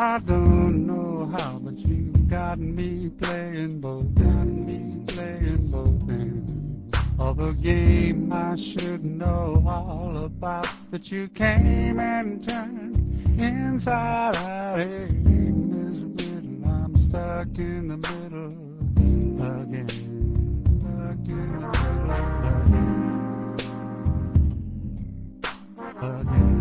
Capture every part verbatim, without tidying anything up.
I don't know how, but you got me playing both, got me playing both ends of a game I should know all about. But you came and turned inside out. Hey, Miss Riddle, I'm stuck in the middle again, stuck in the middle again, again.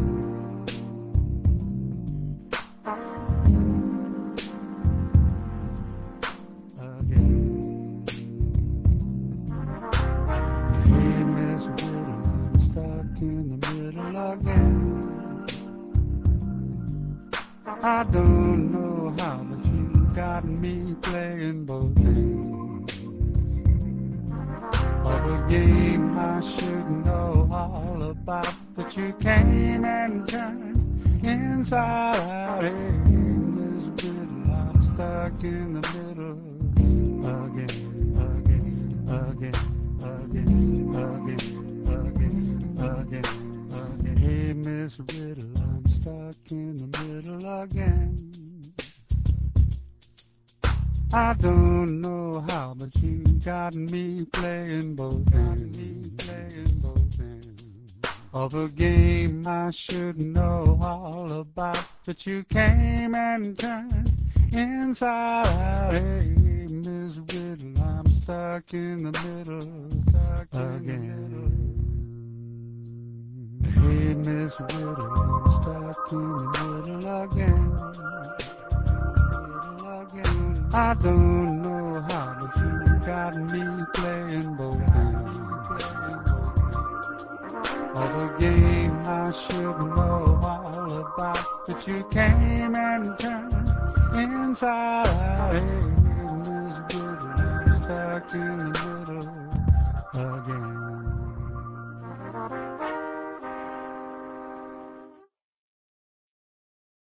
In the middle again. I don't know how, but you got me playing both ends of a game I should know all about. But you came and turned inside out. Hey, Miss Riddle, I'm stuck in the middle again, again, again, again, again. Again, again. Hey, Miss Riddle, I'm stuck in the middle again. I don't know how, but you got me playing both ends, playing both ends of a game I should know all about. But you came and turned inside out. Hey, Miss Riddle, I'm stuck in the middle, stuck again. In the middle. Hey, Miss Riddle, I'm stuck in the middle again, middle again. I don't know how, but you got me playing both ends of a game I should know all about. But you came and turned inside out. Hey, Miss Riddle, I'm stuck in the middle